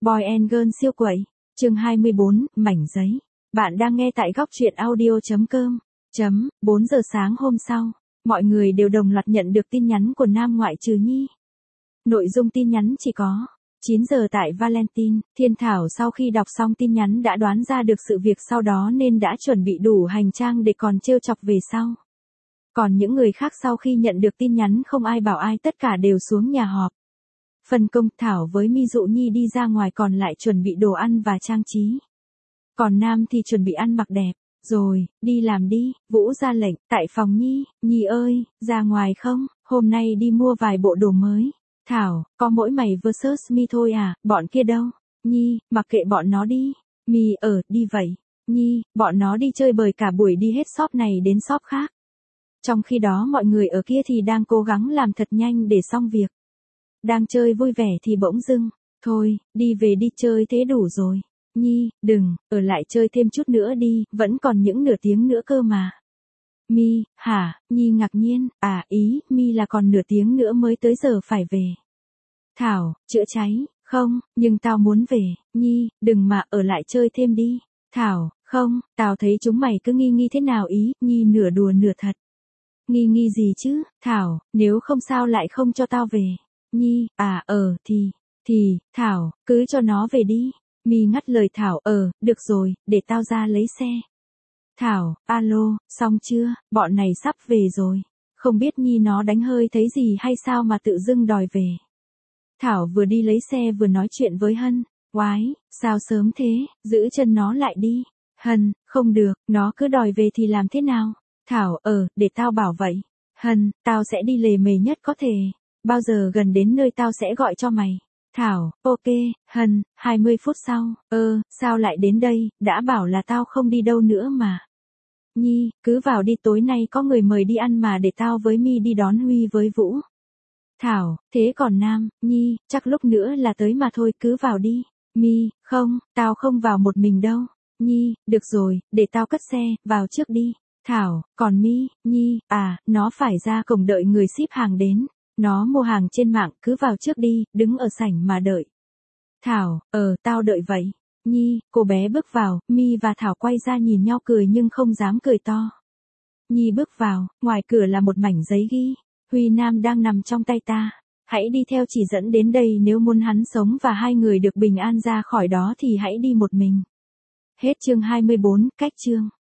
Boy and Girl siêu quẩy. Chương 24, mảnh giấy. Bạn đang nghe tại góc truyện audio.com. 4 giờ sáng hôm sau, mọi người đều đồng loạt nhận được tin nhắn của Nam ngoại trừ Nhi. Nội dung tin nhắn chỉ có 9 giờ tại Valentine. Thiên Thảo sau khi đọc xong tin nhắn đã đoán ra được sự việc sau đó nên đã chuẩn bị đủ hành trang để còn trêu chọc về sau. Còn những người khác sau khi nhận được tin nhắn không ai bảo ai, tất cả đều xuống nhà họp. Phân công Thảo với Mi dụ Nhi đi ra ngoài, còn lại chuẩn bị đồ ăn và trang trí. Còn Nam thì chuẩn bị ăn mặc đẹp. Rồi, đi làm đi, Vũ ra lệnh, tại phòng Nhi, Nhi ơi, ra ngoài không, hôm nay đi mua vài bộ đồ mới. Thảo, có mỗi mày vs Mi thôi à, bọn kia đâu? Nhi, mặc kệ bọn nó đi. Mi đi vậy. Nhi, bọn nó đi chơi bời cả buổi, đi hết shop này đến shop khác. Trong khi đó mọi người ở kia thì đang cố gắng làm thật nhanh để xong việc. Đang chơi vui vẻ thì bỗng dưng, thôi, đi về đi, chơi thế đủ rồi. Nhi, đừng, ở lại chơi thêm chút nữa đi, vẫn còn những nửa tiếng nữa cơ mà. Mi, hả? Nhi ngạc nhiên, ý, Mi là còn nửa tiếng nữa mới tới giờ phải về. Thảo, chữa cháy, không, nhưng tao muốn về. Nhi, đừng mà, ở lại chơi thêm đi. Thảo, không, tao thấy chúng mày cứ nghi thế nào ý. Nhi nửa đùa nửa thật. Nghi gì chứ? Thảo, nếu không sao lại không cho tao về. Nhi, thì, Thảo, cứ cho nó về đi. Mi ngắt lời Thảo, được rồi, để tao ra lấy xe. Thảo, alo, xong chưa, bọn này sắp về rồi. Không biết Nhi nó đánh hơi thấy gì hay sao mà tự dưng đòi về. Thảo vừa đi lấy xe vừa nói chuyện với Hân. Oái, sao sớm thế, giữ chân nó lại đi. Hân, không được, nó cứ đòi về thì làm thế nào? Thảo, để tao bảo vậy. Hân, tao sẽ đi lề mề nhất có thể. Bao giờ gần đến nơi tao sẽ gọi cho mày. Thảo, ok. Hân, 20 phút sau. Sao lại đến đây, đã bảo là tao không đi đâu nữa mà. Nhi, cứ vào đi, tối nay có người mời đi ăn mà, để tao với Mi đi đón Huy với Vũ. Thảo, thế còn Nam, Nhi, chắc lúc nữa là tới mà thôi, cứ vào đi. Mi, không, tao không vào một mình đâu. Nhi, được rồi, để tao cất xe, vào trước đi. Thảo, còn Mi, Nhi, nó phải ra cổng đợi người ship hàng đến. Nó mua hàng trên mạng, cứ vào trước đi, đứng ở sảnh mà đợi. Thảo, tao đợi vậy. Nhi, cô bé bước vào, Mi và Thảo quay ra nhìn nhau cười nhưng không dám cười to. Nhi bước vào, ngoài cửa là một mảnh giấy ghi. Huy Nam đang nằm trong tay ta. Hãy đi theo chỉ dẫn đến đây, nếu muốn hắn sống và hai người được bình an ra khỏi đó thì hãy đi một mình. Hết chương 24, cách chương.